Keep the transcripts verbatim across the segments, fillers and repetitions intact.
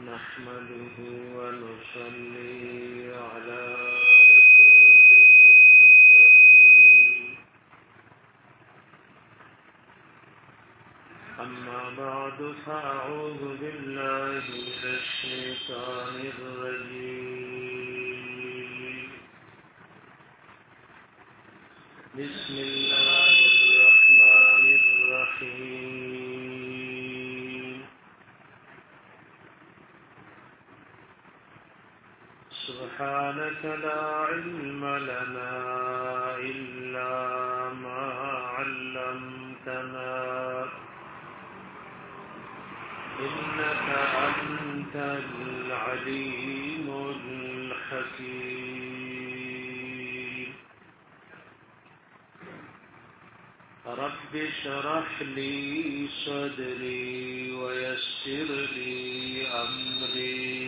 نحمده ونصلي على أما بعد فأعوذ بالله من الشيطان الرجيم بسم الله الرحمن الرحيم سبحانك لا علم لنا إلا ما علمتنا إنك أنت العليم الحكيم رب اشرح لي صدري ويسر لي أمري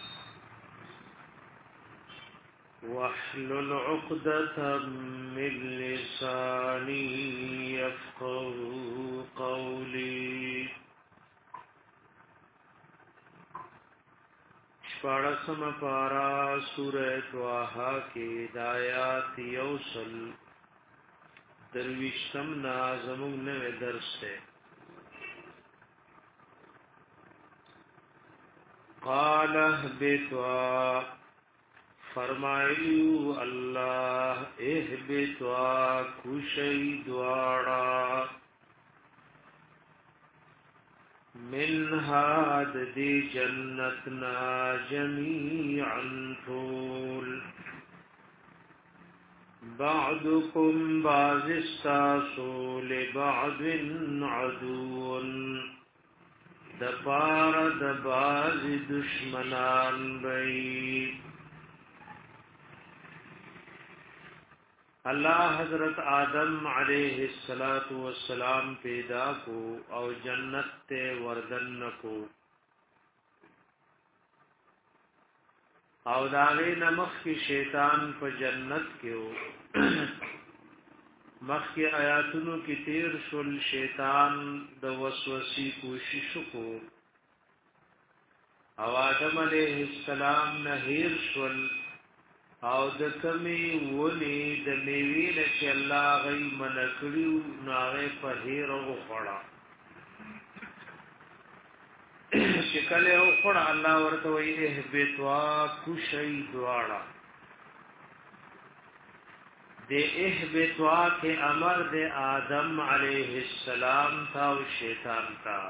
واحلل عقدة من لساني يفقهوا قولي شپاڑسم پارا سورہ توحا کے دایات یوصل درویشتم نازمون نوے درس ہے قال اهبطوا فرمایلیو اللہ اهبطوا کشی دوارا من هاد دی جنتنا جميعا طول بعضكم بعض استاسو لبعض عدو دپار دباز دشمنان بئی اللہ حضرت آدم علیہ السلام پیدا کو او جنت تے وردن کو او داغی نمخ کی شیطان پا جنت کیو مخ کی آیاتونو کی تیر شل شیطان د وسوسی کوشش کو او آدم علیہ السلام نهیر شل او د کمی ولی د میوی لچ الله غي منکړو ناغه په هیر او خړه شکل او خړه الله ورته وی اهبتوا کوشي دواړه د اهبتوا کې امر د آدم علیه السلام تا او شیطان تا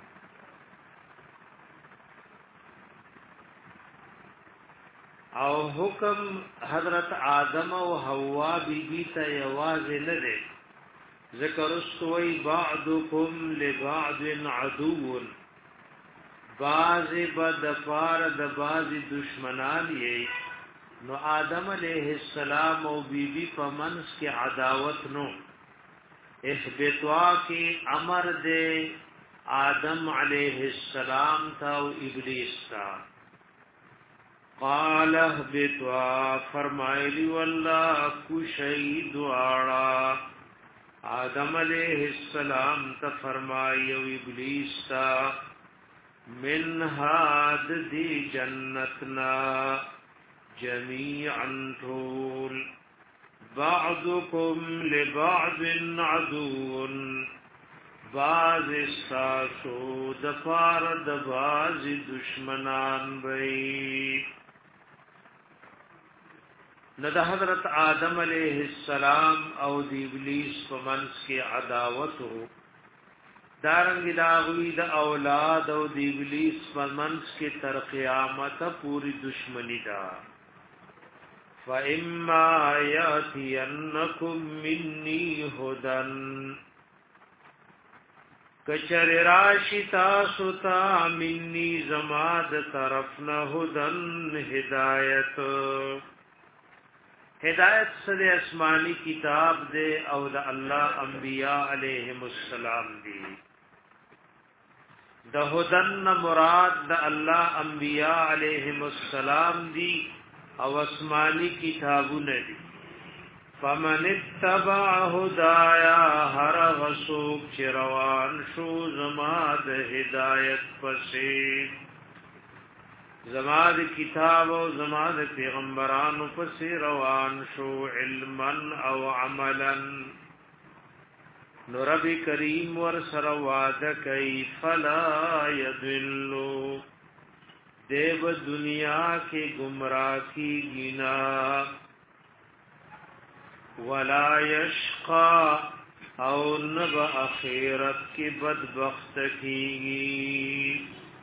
او حکم حضرت آدم او حوا بی بی ته یواز نه ده ذکر استوی بعضکم لبعض عدو باز بد فار د باز دشمنان یې نو آدم علیہ السلام او بی بی په منس کې عداوت نو اهبطوا کې امر ده آدم علیہ السلام تا او ابلیس تا قال اهبطوا فرمایلی والله کوشی دوارا آدم علیہ السلام تا فرمای او ابلیس تا من هاد دی جنتنا جميعا طول بعضكم لبعض عدو باز ساسو دفار دباز دشمنان بئی نہ دا حضرت آدم علیہ السلام او دی ابلیس پمنس کے عداوت ہو دارنگ داغوی دا اولاد او دی ابلیس پمنس کے تر قیامت پوری دشمنی دا فَإِمَّا يَأْتِيَنَّكُمْ مِنِّي هُدًى کچر راشی تاسو تا منی زماد طرفنا هدن ہدایت ہدایت صد اسمانی کتاب دے او دا اللہ انبیاء علیہم السلام دی دا هدن مراد دا اللہ انبیاء علیہم السلام دی او اسمانی کتابو ندی فمن اتبع هدایا هر غسوک چروان شو زما د هدایت پسې زما د کتاب او زما د پیغمبرانو پس روان شو علما او عملا نو رب کریم ور سره وعده کوي فلا یذلوا دیو دنیا کې گمراه کی گنا ولا یشقا او نب اخرت کی بدبخت کیږي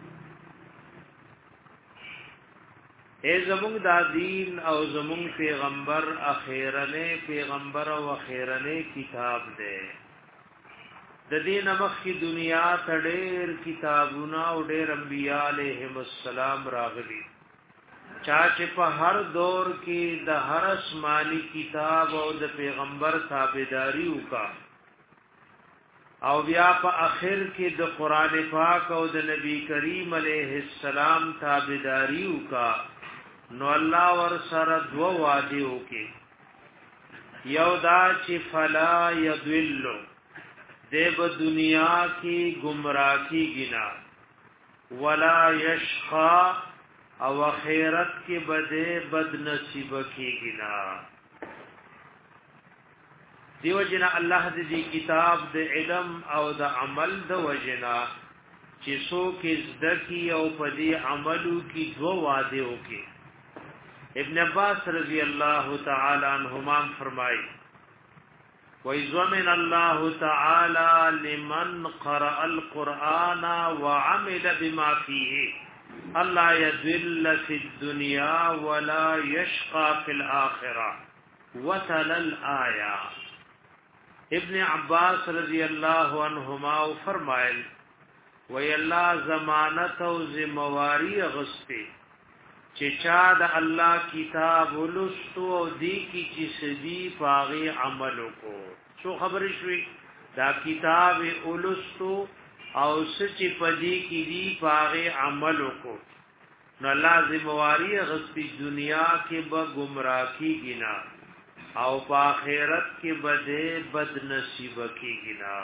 اے زمونږ دا دین او زمونږ پیغمبر اخیرنه پیغمبر او اخیرنه کتاب دی د دین مخکې دنیا ته ډېر کتابونه او ډېر انبیاء علیهم السلام راغلي چا چې په هر دور کې د هر آسماني کتاب او د پیغمبر تابعداري وکا او بیا په اخر کې د قران پاک او د نبی کریم علیه السلام تابعداري وکا نو الله ور سره دو وعده وکي یو دا چې فلا یذل دیب دنیا کی گمراہ کی گنا ولا یشقا او خیرت کی بدے بد نصیب کی گنا دیو جنا الله دې کتاب د علم او د عمل د وجنا چې څوک زدکی او په دې عملو کې دو وعده وکي ابن عباس رضی الله تعالی عنہما فرمایي وَإِذْ اللَّهُ تَعَالَى لِمَنْ قَرَأَ الْقُرْآنَ وَعَمِلَ بِمَا فِيهِ أَلَّا يَذِلَّ فِي الدُّنْيَا وَلَا يَشْقَى فِي الْآخِرَةِ وَتَلَا الْآيَةَ ابن عباس رضی اللہ عنہما فرمائل وی اللہ ضمانت او ذمہواری غستی چې چا د الله کتاب ولستو او دی کی چې سدي پاغي عمل کو شو خبر شوي دا کتاب ولستو او سچ پدی کی دی پاغي عمل کو نو لازم واری غسبی دنیا کې به گمراه کی گنا او په آخرت کې به بد نصیب کی گنا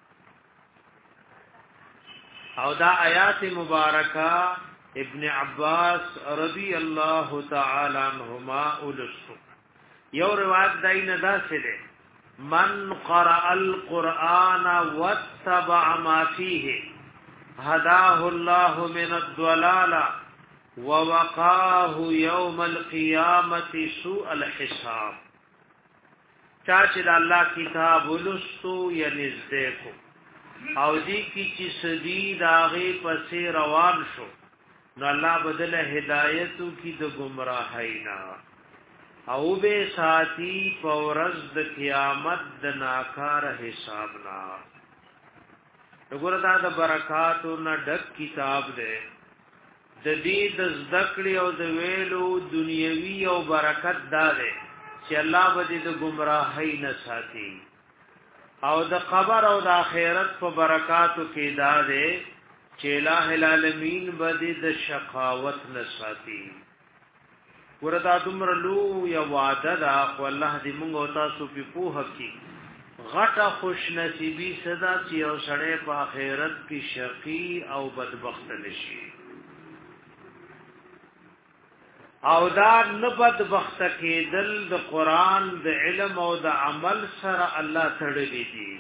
او دا آیات مبارکہ ابن عباس رضی اللہ تعالی عنہما اولسو یو روایت دین دا سده من قرأ القرآن واتبع ما فيه هداه الله من الضلال ووقاه يوم القيامة سوء الحساب چاچه دا اللہ کتاب اولسو یا نزدیکو او دی کی چی سدید آغی پسی روان شو نو الله بدل هدایتو کی د گمراهینا او به ساتي پورز د قیامت د ناکار حسابنا وګوره دا د برکاتو نه ډک کتاب دی د دې د ذکر او د ویلو دنیوي او برکت دا دی چې الله به د گمراهی نه ساتي او د قبر او د آخرت په برکاتو کې دا دی چې الہ العالمین بده د شقاوت نساتی وردا دمرلو یا وعده دا خو الله دې موږ او تاسو په پوهه کې غټه خوش نصیبی صدا چې او سړی په آخرت کې شقی او بدبخت نشي او دا نه بدبخت کېدل د قران د علم او د عمل سره الله تړلې دي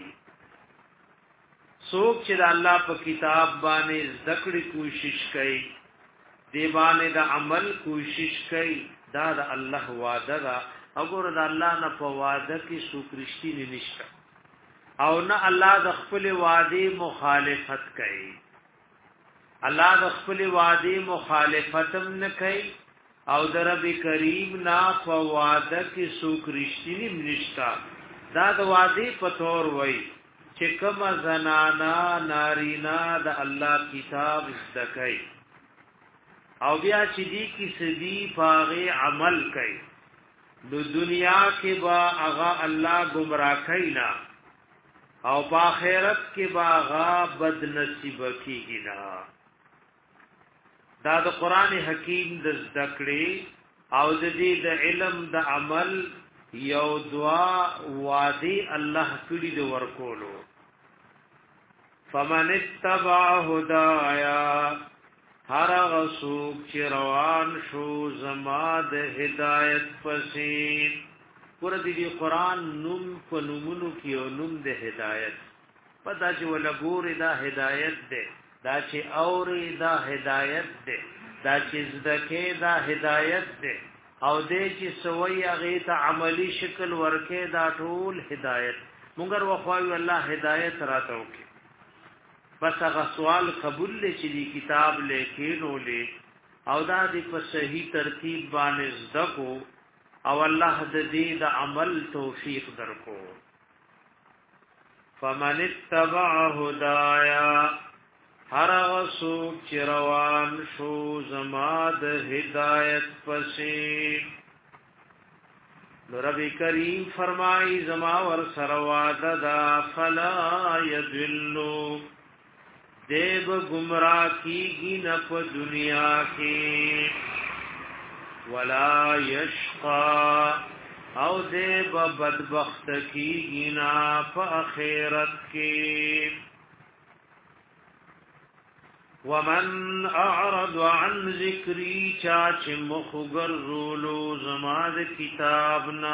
سوک چې د الله په کتاب باندې ذکر کوشش کوي دی باندې د عمل کوشش کوي دا د الله وعده ده وګوره د الله نه په وعده کې سوکرشتي نشته او نه الله د خپل وعده مخالفت کوي الله د خپل وعده مخالفت نه کوي او د رب کریم نه په وعده کې سوکرشتي نشته دا د وعده په تور وایي چې کما زنانا نارینا د الله کتاب زدکای او بیا چې دی کی سدی پاغه عمل کوي نو دنیا کې با هغه الله گمراه کینا او په آخرت کې با هغه بد نصیب کیږي دا د قران حکیم د زدکړې او د دې د علم د عمل یو دعا وادي الله کړي د ورکولو فمن اتبع هدايا هر غسوک چې روان شو زما د هدایت پسې ور دي قرآن نوم په نومونو کې او نوم د هدایت پدا چې ولا ګور دا هدایت ده دا چې اوري دا هدایت ده دا چې زدکه دا هدایت ده او دې چې سوي هغه ته عملی شکل ورکه دا ټول هدایت مونږ ورخوایو الله هدایت راته وکي بس هغه سوال قبول لې چې دی کتاب لیکینو لې او دا دې په صحیح ترتیب باندې زدکو او الله دې د عمل توفیق درکو فمن اتبع هدايا هر وسوک چې روان شو زما د هدایت پسې نو رب کریم فرمای زما ور سره وعده دا فلا یذلوا دیب گمراہ کیگی نہ په دنیا کې ولا یشقا او دیب بدبخت کیگی نہ په آخرت کې ومن اعرض عن ذکری چاچ مخگر رولو زماد کتابنا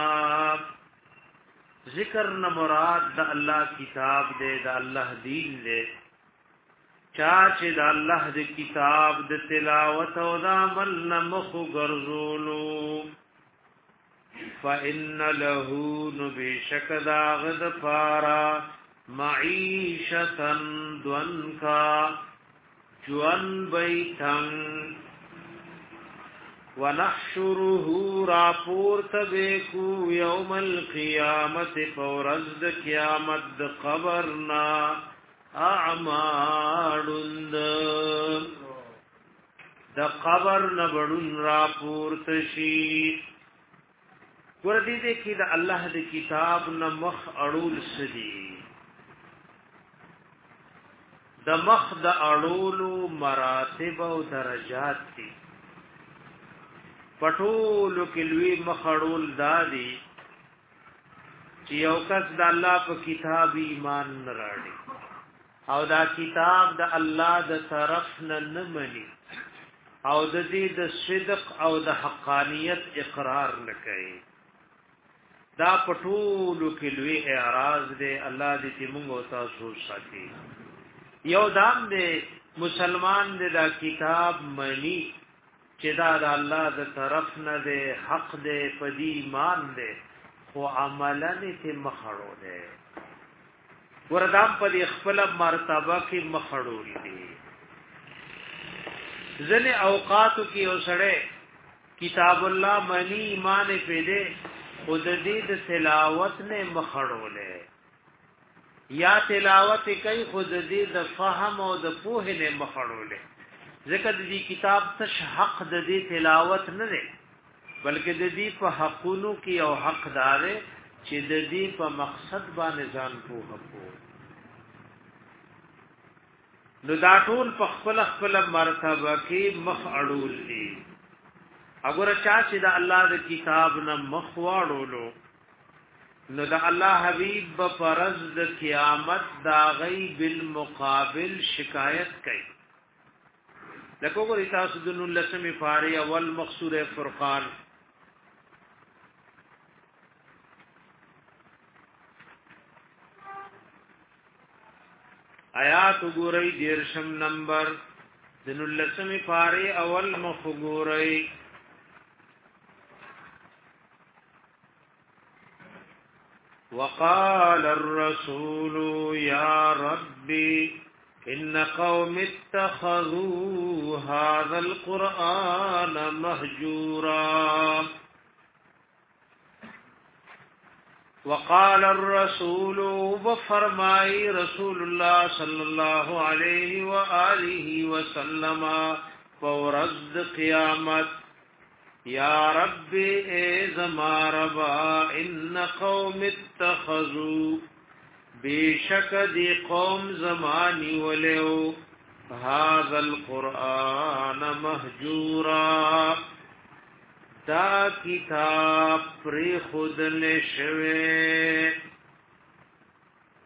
ذکر نہ مراد دا اللہ کتاب دے دا اللہ دین دے چاچ دا الله د کتاب د تلاوت او د عمل نمخ ګرځولو فإن له نبشک دا غد فارا معیشتا دونکا جوان بیتن ونحشره راپور تبیکو یوم القیامت فورزد قیامت قبرنا اعمالند د قبر نبړون راپور تشی ور دې دې کې د الله د کتاب نه مخ اړول سدي د مخ د اړولو مراتب او درجات دي پټول کې لوی مخ اړول دادي چې یو کس د الله په کتاب ایمان نه راړي او دا کتاب د الله د طرف نه نه مني او د دې د صدق او د حقانیت اقرار نه کوي دا پټولو کې لوی اعراض دی الله دې موږ او تاسو ساتي یو دام دې مسلمان دې دا کتاب مني چې دا د الله د طرف نه دی حق دې پدی ایمان دې خو عملاً ته مخړو دی وردام په خپل مرتبه کې مخړول دي ځنه اوقاتو کې اوسړه کتاب الله منی ایمان پیدا خود دې د تلاوت نه مخړولې یا تلاوت کوي خود دې د فهم او د پوهې نه مخړولې ځکه دې کتاب ته حق د دې تلاوت نه دی بلکې د دې په حقونو کې او حقدار چې د دې په مقصد باندې ځان پوهه کو نو دا ټول په خپل خپل مرتبه کې مخ اړول دي اگر چا چې د الله د کتاب نه مخ واړولو نو د الله حبيب په فرض د قیامت دا غي بالمقابل شکایت کوي لکه وګورئ تاسو د نن لسمه فاری اول مقصور فرقان آیات وګورئ دیرشم نمبر د نن لسمه فاری اول مخ وګورئ وقال الرسول يا ربي إن قوم اتخذوا هذا القرآن مهجورا وقال الرسول وفرمائی رسول الله صلى الله عليه وآله وسلم فورد قیامت یا رب اے زما ربا ان قوم اتخذوا بیشک دی قوم زمانی ولیو هذا القرآن مهجورا دا کتاب پری خود نشوے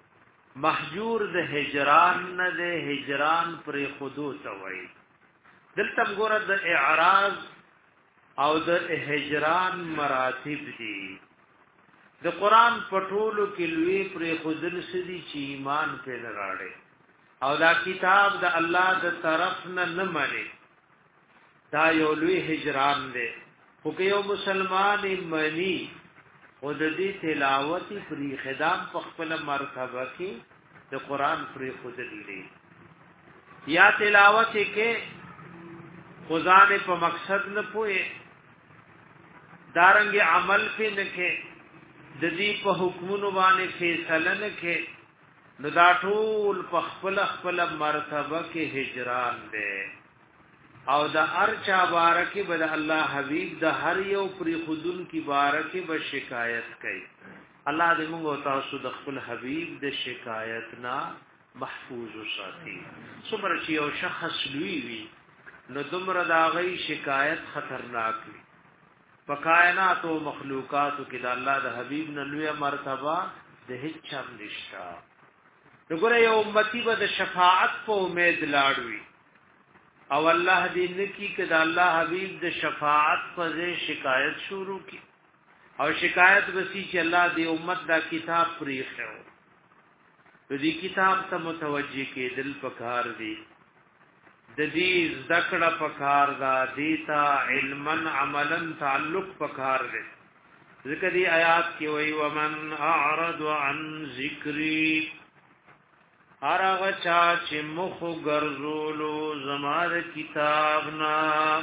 محجور د هجران نه د هجران پری خودو توي دلته ګوره د اعراض او د هجران مراتب دي د قران پټولو کې لوی پر خودل سدي چې ایمان په لراړي او دا کتاب د الله د طرف نه نه مانی دا یو لوی هجران دی خو که یو مسلمان منی او د دې تلاوت پر خدام په خپل مرتبه کې د قران پر خودل دي یا تلاوت کې خدای په مقصد نه پوي دارنګ عمل په نه کې د دې په حکمونو باندې فیصله نه کې نو دا ټول په خپل خپل مرتبه کې هجران دی او د ارچا بارکه بد الله حبیب د هر یو پری خودن کی بارکه به شکایت کوي الله دې موږ تاسو د خپل حبیب د شکایت نه محفوظ وساتي صبر چې یو شخص لوی وي نو دومره دا غي شکایت خطرناک وي په کائنات او مخلوقات کې د الله د حبیب نه لوی مرتبه د هیڅ چا نشته وګوره یو امتی به د شفاعت په امید لاړوي او الله دې نکی کده الله حبیب د شفاعت په ځای شکایت شروع کی او شکایت وسی چې الله دې امت دا کتاب پریخو دې کتاب ته متوجي کې دل پکار دی د دې ذکر پکار دا دیتا علما عملا تعلق پکار دی ذکر دی آیات کې وی ومن اعرض عن ذکری هرغه چا چې مخ ګرځولو زمار کتاب نا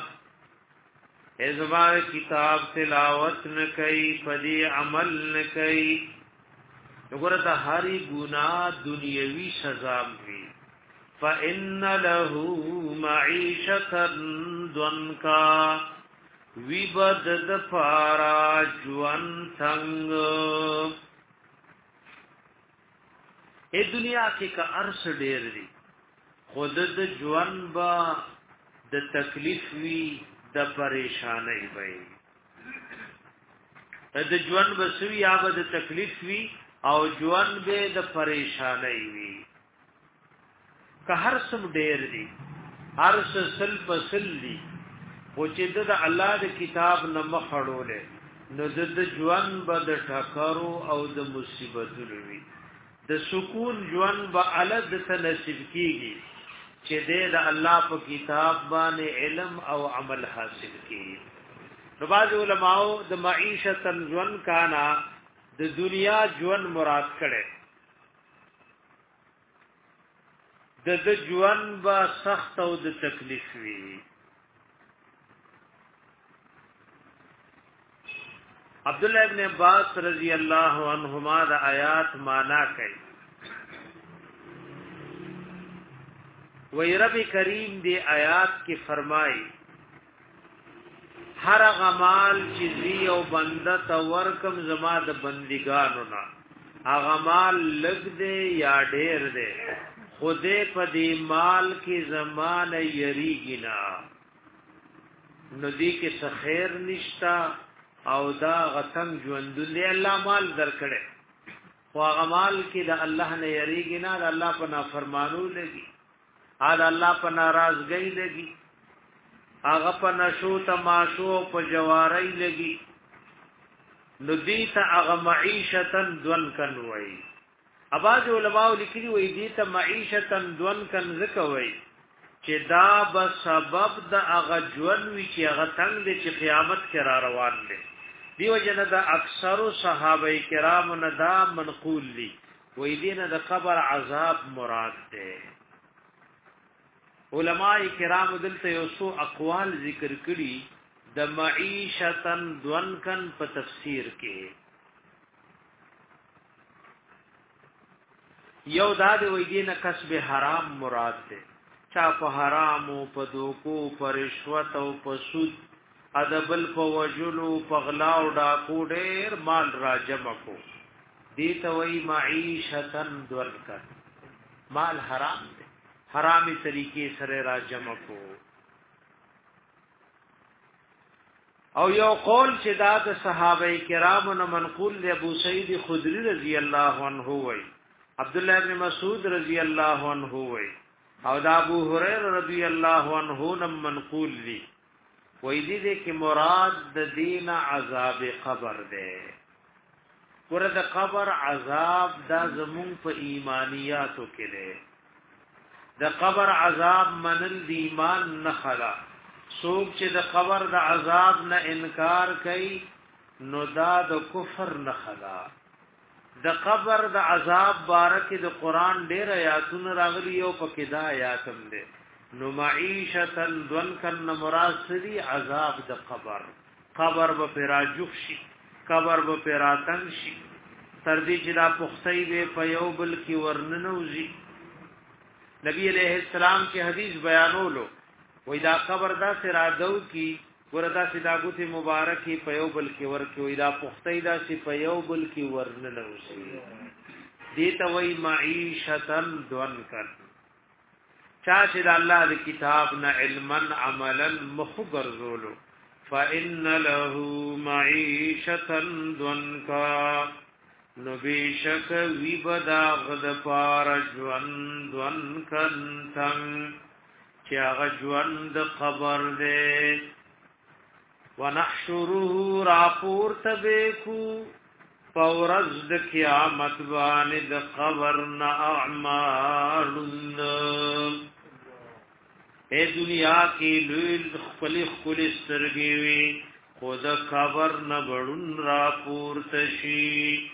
ازمار کتاب تلاوت نه کوي پدې عمل نه کوي وګوره د هرې ګناه دنیوي سزا وي فإن له معيشة ضنكا وبدد فارا جوان ثنگ اے دنیا کې کا ارس ډېر دي خود د جوان با د تکلیف وی د پریشانای وي د جوان بسوی یا د تکلیف وی او جوان به د پریشانای وي که هر سم ډېر دي هر سل پسل دي او چې د الله د کتاب نه مخړولې نو د جوان به د ټکرو او د مصیبتونو وي د سکون ژوند به الد تنصیب کیږي چې د الله په کتاب باندې علم او عمل حاصل کیږي نو باز علماء د معیشت ژوند کانا د دنیا ژوند مراد کړي د د ژوند با سخت او د تکلیف وي عبد الله ابن عباس رضی اللہ عنہما دا آیات مانا کئی وی رب کریم دی آیات کی فرمائی ہر غمال چیزی او بندت ورکم زما د بندگانو نا اغمال لگ دے یا ډیر دے خودے پدی مال کی زمان یریگی نا ندی کی سخیر نشتا او دا غتنگ ژوندونه الله مال درکړي خو هغه مال کې د الله نه یریږي نه د الله په نافرمانو لګي ا د الله په ناراضګۍ لګي هغه په نشو تماشو په جوارۍ لګي ندی ته هغه معیشتن دون کن وای اباظ علماء لیکلي وای دي ته معیشتن دون کن زکوي چې دا به سبب د هغه ژوند وی چې هغه څنګه چې قیامت کې را روان دي دیو جن دا اکثر صحابه کرام نه دا منقول دي وې دینه د قبر عذاب مراد ده علماء کرام دلته یو څو اقوال ذکر کړي د معیشتن دونکن په تفسیر کې یو دا دی وې دینه کسب حرام مراد ده چا په حرام او په دوکو په رشوت او په سود ادبل په وجلو په غلا او ډاکو ډېر مال را جمع کو دي ته وای معیشتن دورکر مال حرام دی حرامي طریقې سره را جمع کو او یو قول چې دا د صحابه کرامو نه منقول دی ابو سعید خدری رضی الله عنه وای عبد الله ابن مسعود رضی الله عنه وای او دا ابو هريره رضی الله عنه نم منقول دی وې دې کې مراد د دین عذاب قبر ده ګوره د قبر عذاب دا زمون په ایمانیاتو کې ده د قبر عذاب منل د ایمان نه خلا څوک چې د قبر د عذاب نه انکار کوي نو دا د کفر نه خلا د قبر د عذاب بارکه د قران ډېر آیاتونه راغلي او پکې دا آیات هم ده نو معیشتن دون کن مراد سری عذاب د قبر قبر به پراجوخ شي قبر به پراتن شي تر دې چې دا پختی به په یو بل کې ورننوزي نبی علیہ السلام کې حدیث بیانولو وې دا قبر دا سرادو کې وردا سیداغوتی مبارکی په یو بل کې ورکی وې دا پختی دا سی په یو بل کې ورننوزي دې ته وې معیشتن دون کن چا چې د الله د کتاب نه علما عملا مخبر زولو فإن له معيشة ضنكا نبيشك ويبدا غد پار جوان ضنكن تن چا جوان د قبر دے ونحشره راپور تبیکو فورز د قیامت باندې د قبر نا اعمالن اے دنیا کی لوی خپل خپل سترګې وي خود قبر نه بړون را پورتشي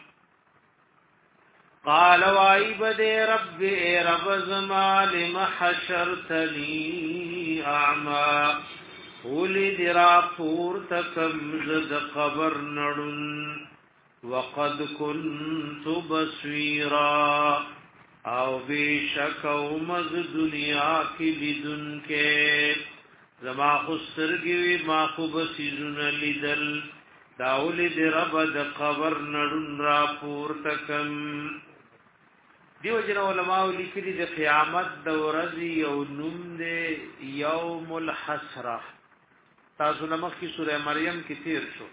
قال وای بده رب اے رب زما لم حشرتنی اعما ولد را پورتکم زد قبر نړون وقد كنت بصيرا او بیشک او مز دنیا کی لیدن کے زما خسرگی ما خوب سیزن لیدل داولی دی رب د قبر نڑن را پورتکم دیو جن علماء لیکلی دی قیامت دورزی او نم دی یوم الحسرہ تاسو نمخ کی سورہ مریم کی تیر شو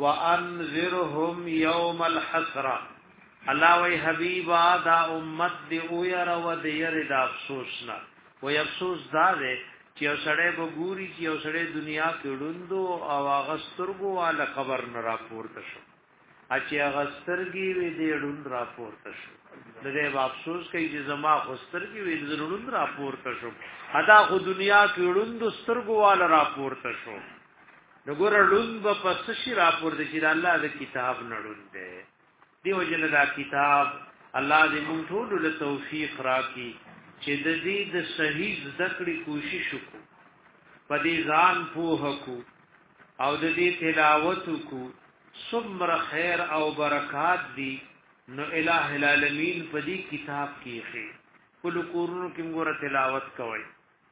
وانذرهم یوم الحسرہ الله وی حبیبا دا امت دی او ير و دی ير دا افسوسنا وی افسوس دا دے چې اوسړې بګوري چې اوسړې دنیا کې ډوندو او اغسترګو والا قبر نه راپورته شو اچي اغسترګي وی دی ډوند راپورته شو دغه افسوس کوي چې زما خسترګي وی دی ډوند راپورته شو ادا خو دنیا کې ډوندو سترګو والا راپورته شو دغه ډوند په پس شي راپورته چې الله د کتاب نړوند دی دیو جن دا کتاب الله دې مونږ ټول له توفیق راکړي چې د دې د صحیح ذکر کوشش وکړو په دې ځان پوه کو او د دې تلاوت کو ثمر خیر او برکات دي نو الٰه العالمین په دې کتاب کې خیر کل کورونو کې موږ تلاوت کوي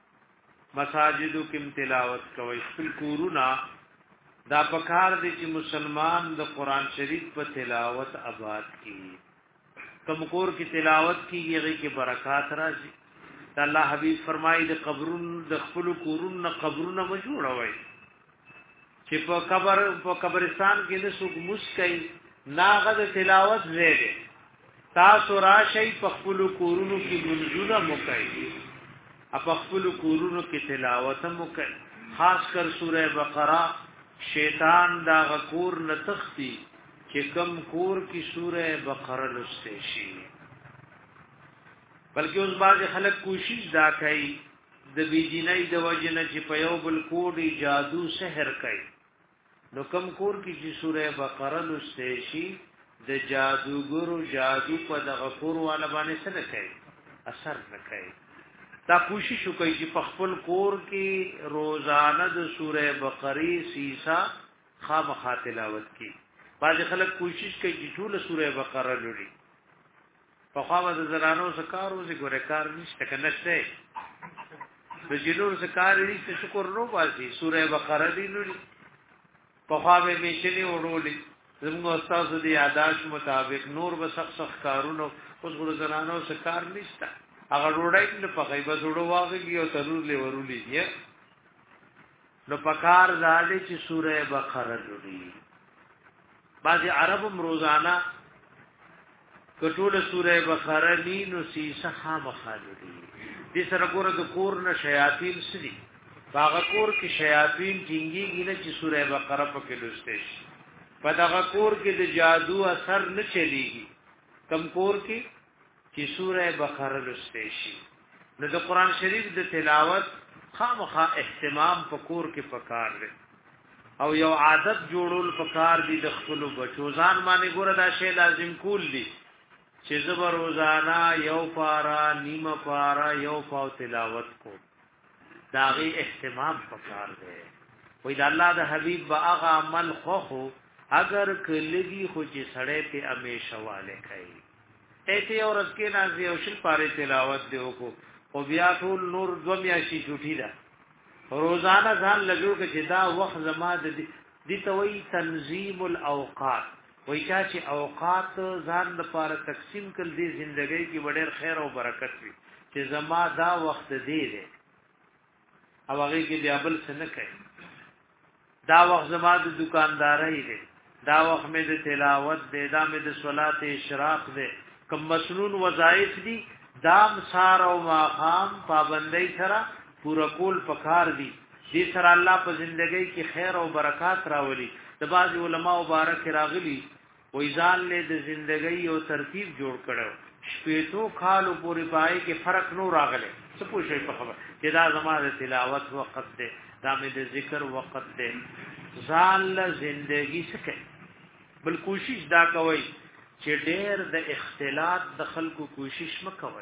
مساجدو کې تلاوت کوي خپل کورونه دا پکار دي چې مسلمان د قران شریف په تلاوت آباد کړي کوم کور کې تلاوت کیږي هغه کې برکات راځي د الله حبیب فرمایي د قبرونو د خپل کورونو قبرونه مجوړوي چې په قبر په قبرستان کې د څوک مسکای ناغه د تلاوت زیاده تاسو راشي په خپل کورونو کې منځونه موکای په خپل کورونو کې تلاوت موکای خاص کر سوره بقره شیطان دا غکور نتختی چې کم کور کی سوره بقره لسته شي بلکې اوس باز خلک کوشش دا کوي د بيدینۍ د وجنه چې په یو بل کوډي جادو سحر کوي نو کم کور کی چې سوره بقره لسته شي د جادوګرو جادو په د غکور والا باندې څه نه کوي اثر نه کوي دا کوشش وکړي چې په خپل کور کې روزانه د سوره بقره سیسا خامخا تلاوت کړي بعض خلک کوشش کوي چې ټول سوره بقره لولي په خوا د زرانو سکارو زی ګوره کار نشته کنه شته د جنور سکار لري شکر نو باسي سوره بقره دی لولي په خوا به میشنی وړولي زموږ استاد دې یاداش مطابق نور به سخت سخت کارونه اوس ګوره زرانو سکار نشته هغه روډای نه پخای به جوړو واغږي او ترور له ورولي یې نو پکار زاده چې سوره بقره جوړي بعضی عربم روزانه کټوله سوره بقره ني نو سیسه خامخالدي دې سره ګوره د کور نه شیاطین سړي باغ کور کې شیاطین ټینګيږي نه چې سوره بقره پکې لوستې شي په دغه کور کې د جادو اثر نه چلیږي کم کور کې چې سوره بقره لوستې شي نو د قران شریف د تلاوت خامخا اهتمام په کور کې پکار دی او یو عادت جوړول پکار دی د خپل بچو ځان باندې ګوره دا شی لازم کول دي چې زبر روزانه یو پارا نیمه پارا یو پاو تلاوت کو داغي اهتمام پکار دی وای دا الله د حبیب با هغه عمل خو خو اگر کلګي خو چې سړې په امیشواله کوي ایته اور اس کې نازي او شل پاره تلاوت دیو کو او بیا ټول نور دو میاشي چوټی دا روزانه ځان لګو چې دا وخت زما د دې توي تنظیم الاوقات وای چې اوقات ځان لپاره تقسیم کړل دي ژوندۍ کې ډېر خیر او برکت وي چې زما دا وخت دی دی او هغه کې بیا بل څه نه کوي دا وخت زما د دکاندارۍ دی دا وخت مې د تلاوت دی دا مې د صلات اشراق دی کوم مسنون وظایف دي دام سار او ماقام پابندۍ سره پورا کول پکار دي دې سره الله په ژوندۍ کې خیر او برکات راولي د باز علماء مبارک راغلي وې ځان له د ژوندۍ او ترتیب جوړ کړو شپېتو کالو پورې پای کې فرق نو راغله څه پوښي په خبر چې دا زموږ تلاوت وخت دی دا مې د ذکر وخت دی ځان له ژوندۍ سکه بل کوشش دا کوي چې ډېر د اختلاط د خلکو کوشش مکوي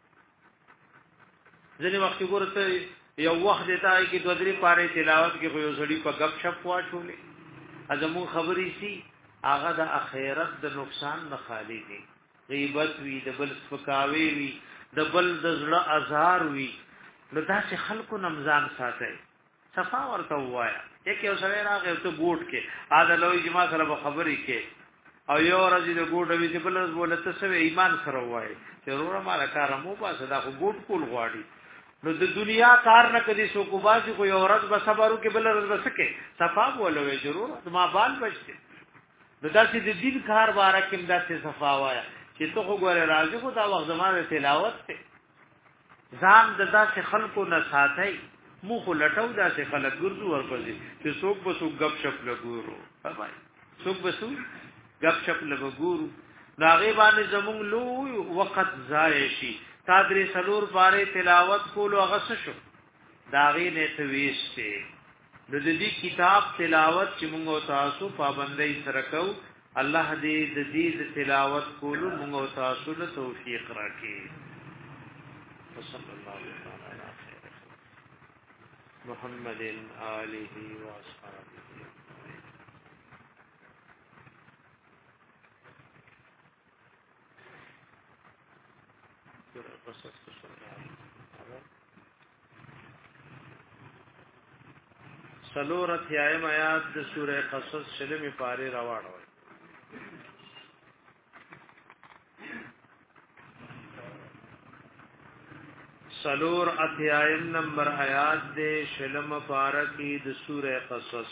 ځینې وخت ګورته یو وخت دیتا کې دوه درې پاره تلاوت کې خو یو سړي په غب شپ واچولې ازمو خبرې سي هغه د اخرت د نقصان نه خالی دي غیبت وی د بل سپکاوي وی د بل د زړه ازار وی نو دا چې خلکو نمزان ساتي صفا ورته وایا یک یو سره راغی ته ګوټ کې اده لوی جما سره خبرې کې او یو ورځ د ګوټ وی چې بل ولته سوي ایمان سره وای چې وروره مال کار مو پاسه دا ګوټ کول غواړي نو د دنیا کار نه کدي سو کو باسي کو یو ورځ به صبرو کې بل ورځ بسکه صفا بولوي ضرور ما بال بچته نو دا چې د دین کار بارا کې داسې صفا وایا چې ته خو ګوره راځي خو دا وخت زمانه تلاوت ته ځان د داسې خلکو نه ساتي مو خو لټاو داسې خلک ګرځو ورپسې چې څوک به څوک غب شپ لګورو بای څوک به څوک غب شپ لګورو ناغه باندې زمونږ لوی وخت ضایع شي تا درې سلور باره تلاوت کولو غس شو داغه نه تويسته د دې کتاب تلاوت چې موږ تاسو پابندۍ سره کوو الله دې د دې د تلاوت کولو موږ تاسو له توفیق راکړي صلی الله علیه محمد آله و اصحابه سلورت یایم آیات د سوره قصص شلمی پاری راوړو سلور اتیایم نمبر آیات دے شلم پارکی د سوره قصص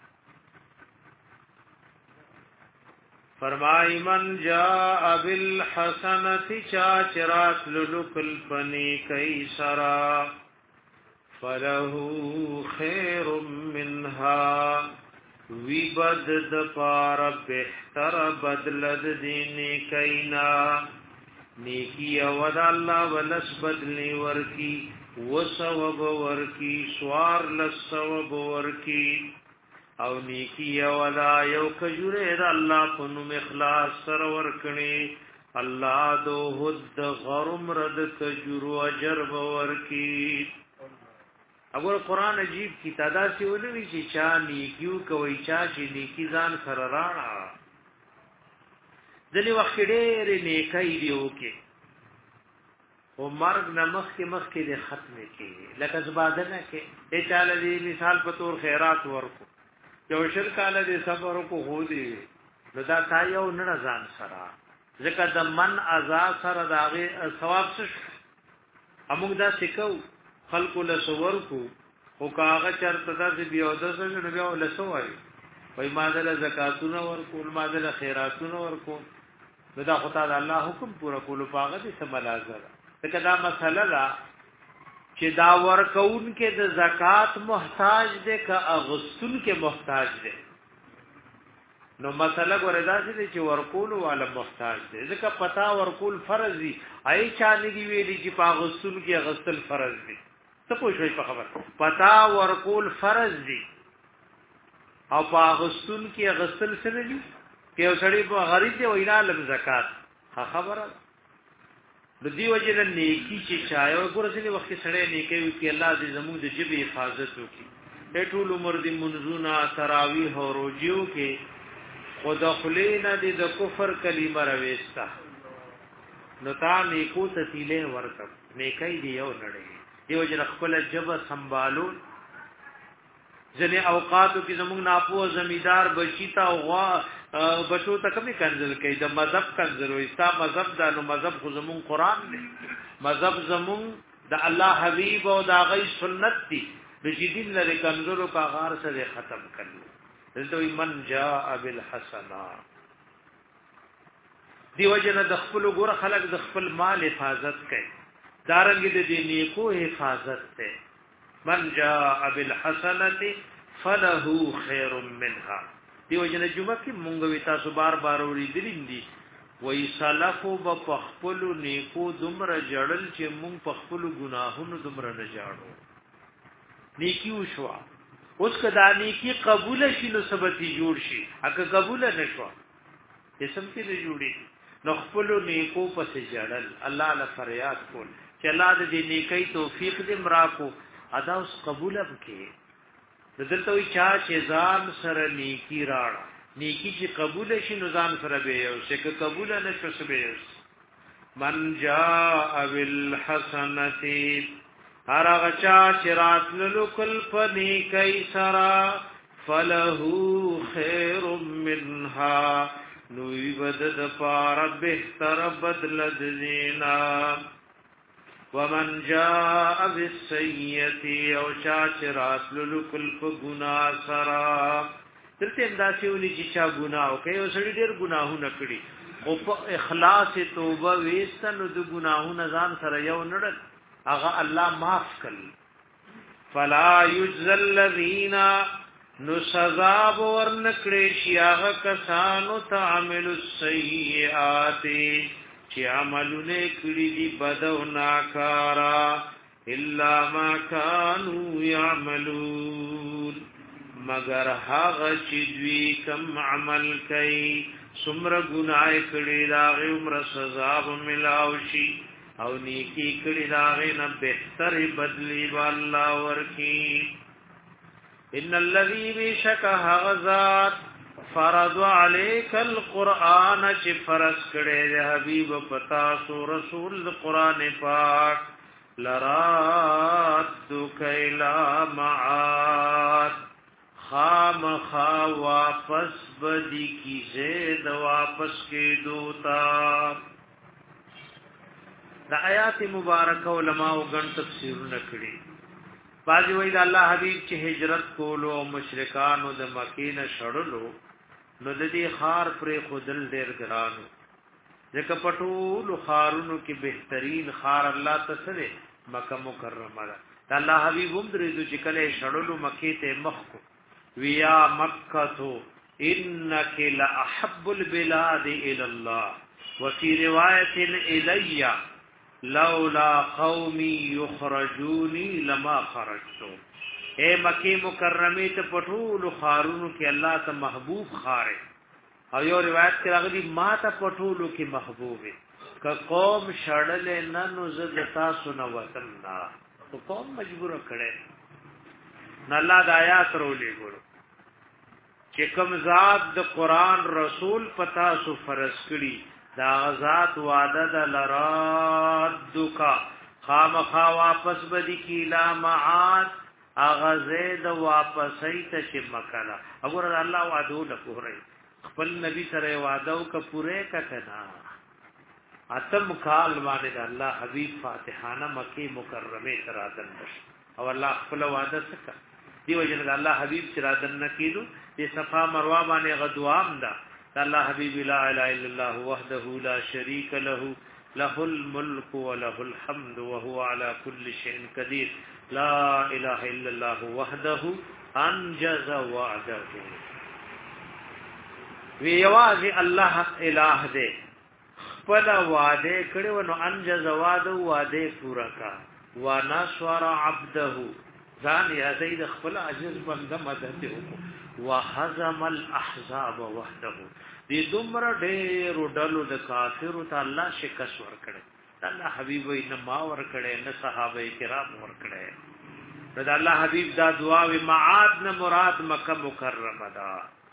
فرمائی من جاء بالحسنت چاچرات للکل پنی کئی سرا فله خیر منها وی بد د پار بہتر بدلد دینی کئینا نیکی اود اللہ ولس بدلی ورکی وسوب ورکی سوار لسوب ورکی او نیکی اولا یو کجوره دا اللہ پنم اخلاص سر ورکنی اللہ دو حد غرم رد کجورو اجر بورکی اگر قرآن عجیب کی تعداد سی ولوی چی چا نیکیو کوئی چا چی نیکی ځان سره رانا ځنی وخت ډېر نیکای دیو کې او مرګ نمخ کې مخ کې د ختم کې لکه زبادنه کې ای چاله دی مثال په تور خیرات ورکو یو شر کاله دی صبر کو هو دی نو دا تا یو نه ځان سره ځکه د من ازا سره داغه ثواب څه اموږ دا سکو خلق له صور کو او کاغه چرته د بیا د سره بیا له سوای وای ماده له زکاتونه ورکول ماده له خیراتونه ورکول نو دا خدای د الله حکم پورا کولو پاغه دې سملازره دا دا مسله دا چې دا ورکون کې د زکات محتاج دی که اغستون کې محتاج دی نو مسله ګوردا چې ورکول والا محتاج دی ځکه پتا ورکول فرض دی آی چانه دی ویلي چې پاغستون کې اغستل فرض دی څه پوښوي په خبر پتا ورکول فرض دی او پاغستون کې اغستل څه نه دي چې سړی په غریب دی وینا لم زکات خبره د دې وجه نه نیکی چې چایو ګورځنی وخت کې سړی نیکی وي چې الله دې زموږ د جبې حفاظت وکړي ټول عمر دې منځونه تراویح او روزیو کې خدا خلینا دې د کفر کلمه راويستا نو تا نیکو تسیله ورکړ نیکای دی یو نړۍ دی وجه خپل جبه سنبالو ځنه اوقاتو کې زموږ ناپو زمیدار بچیتا او غوا بچو ته کمی کنزل کوي د مذهب کنزل وي ستا مذهب دا نو مذهب خو زموږ قران دی مذهب زموږ د الله حبیب او د غي سنت دی د جديد لري کنزلو کا غار سره ختم کړي دلته من جاء بالحسنه دی وجنه د خپل ګور خلق د خپل مال حفاظت کوي دارنګ د دې نیکو حفاظت ته من جاء بالحسنه فله خير منها دی وجنه جمعه کې مونږ وی تاسو بار بار ورېدلین دي وای سلفو په خپل نیکو دمر جړل چې مونږ په خپل ګناهونو دمر نه جاړو نیکی وشو اوس کدا نیکی قبول شي نو سبتی جوړ شي اګه قبول نشو قسم کې نه جوړي نو خپل نیکو پس جړل الله له فریاد کول چې الله دې نیکی توفیق دې مرا کو ادا اوس قبول وکړي دلته وی چا چې ځان سره نیکی راړه نیکی چې قبول شي نو ځان سره به یو چې قبول نه شي به یو من جاء بالحسنه هرغه چا چې راتللو کل پنی کای سرا فله خير منها نو یبدد پار بهتر بدل دینا ومن جاء بالسيئه او شاچرات لکل فغنا سرا ترته انداسیونی چې چا ګناه کوي او سړي ډېر ګناهونه کړی او په اخلاص توبه وېستنو د ګناهونو ځان سره یو نړ هغه الله معاف کړي فلا يجزى الذين نسذاب ورنکړي شي هغه کسانو تعمل السيئات چې عملونه کړی دي بد او ناکارا الا ما كانوا يعملون مگر هغه چې دوی کم عمل کوي څومره ګناه کړی دا عمر سزا به ملاوي او نیکی کړي دا نه بهتر بدلی والله ورکی ان الذي بشك غزات فرض عليك القرآن چې فرض کړي د حبيب پتا سو رسول قرآن پاک لرادك الى معاد خام خا واپس بدی کی زید واپس کې دوتا د آیات مبارکه علماء غن تفسیر نکړي باجی وای د الله حبیب چې هجرت کولو او مشرکانو د مکینه شړلو نو د دې خار پر خودل ډیر ګرانو ځکه پټول خارونو کې بهترین خار الله تسره مکه مکرمه ده د الله حبیب هم درې چې کله شړلو مکه ته مخ کو ویا مکه تو انک لاحب البلاد الى الله وفي روایت الی لولا قومي يخرجوني لما خرجتو اے مکی مکرمه ته پټول خارونو کې الله ته محبوب خاره او یو روایت کې راغلي ما ته پټولو کې محبوب ک قوم شړل نه نو زد تاسو نه وطن نا تو قوم مجبور کړي نه الله د آیات رولې ګورو چې کوم ذات د قران رسول پتا سو فرض کړي دا ذات وعده د لرادکا خامخا واپس بدی کی لا معاد اغزید واپسای ته چې مکلا وګوره الله وعده نه کوي خپل نبی سره وعده او ک پوره کنا اتم کال باندې الله حبیب فاتحانه مکی مکرمه ترادن او الله خپل وعده سکه دی وجه الله حبیب ترادن نکیدو د صفا مروه باندې غدوام ده الله حبیب لا اله الا الله وحده لا شريك له له الملك وله الحمد وهو على كل شيء قدير لا اله الا الله وحده انجز وعده وی یوازې الله الہ دې خپل وعده کړو نو انجز وعده وعده پورا کا ونصر عبده ځان یا زید خپل عجز بنده مدد وکړو وهزم الاحزاب وحده دې دومره ډېر ډلو د کافرو ته الله شکست ورکړي الله حبيب یې نه ما ورکړي نه صحابه کرام ورکړي دا الله حبيب دا دعا و معاد نه مراد مکه مکرمه دا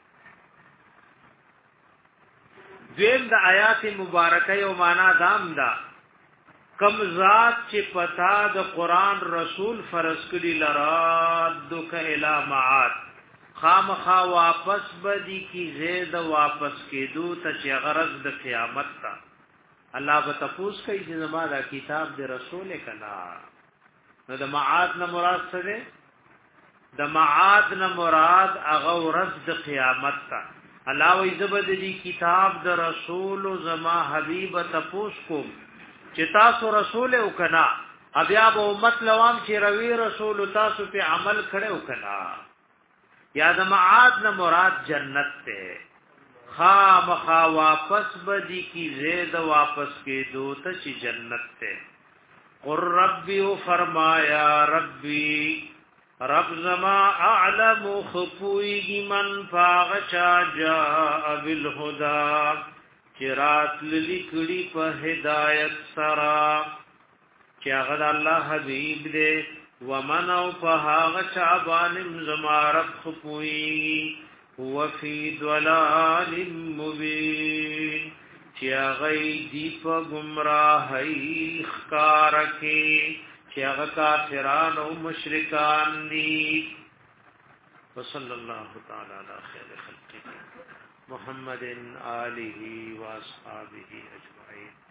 دیم د آیات مبارکه یو معنا دام دا کم ذات چې پتا د قران رسول فرض کړي لراد ک الی معاد خامخا واپس بدی کی زید واپس کېدو ته چې غرض د قیامت تا الله به تفوس کوي چې زما دا کتاب د رسول کنا نو د معاد نه مراد څه ده د معاد نه مراد هغه ورځ د قیامت تا الله وی زبد دی کتاب د رسول زما حبیب تفوس کو چې تاسو رسول او کنا بیا به امت لوام چې روي رسول تاسو په عمل کړو کنا یا د معاد نه مراد جنت ته خامخا واپس بدی کی زید واپس کې دو ته چې جنت ته قر ربي او فرمایا ربي رب زما اعلم خفوی من فاغشا جاء بالهدى چرات للیکړي په هدایت سرا چې هغه الله حبيب دې ومن او فاغشا بانم زما رب خفوی هو فی ضلال مبین چې هغه دی په گمراهی ښکار کې چې هغه کافران او مشرکان دي وصلی الله تعالی علی خیر خلقه محمد آله و اصحابہ اجمعین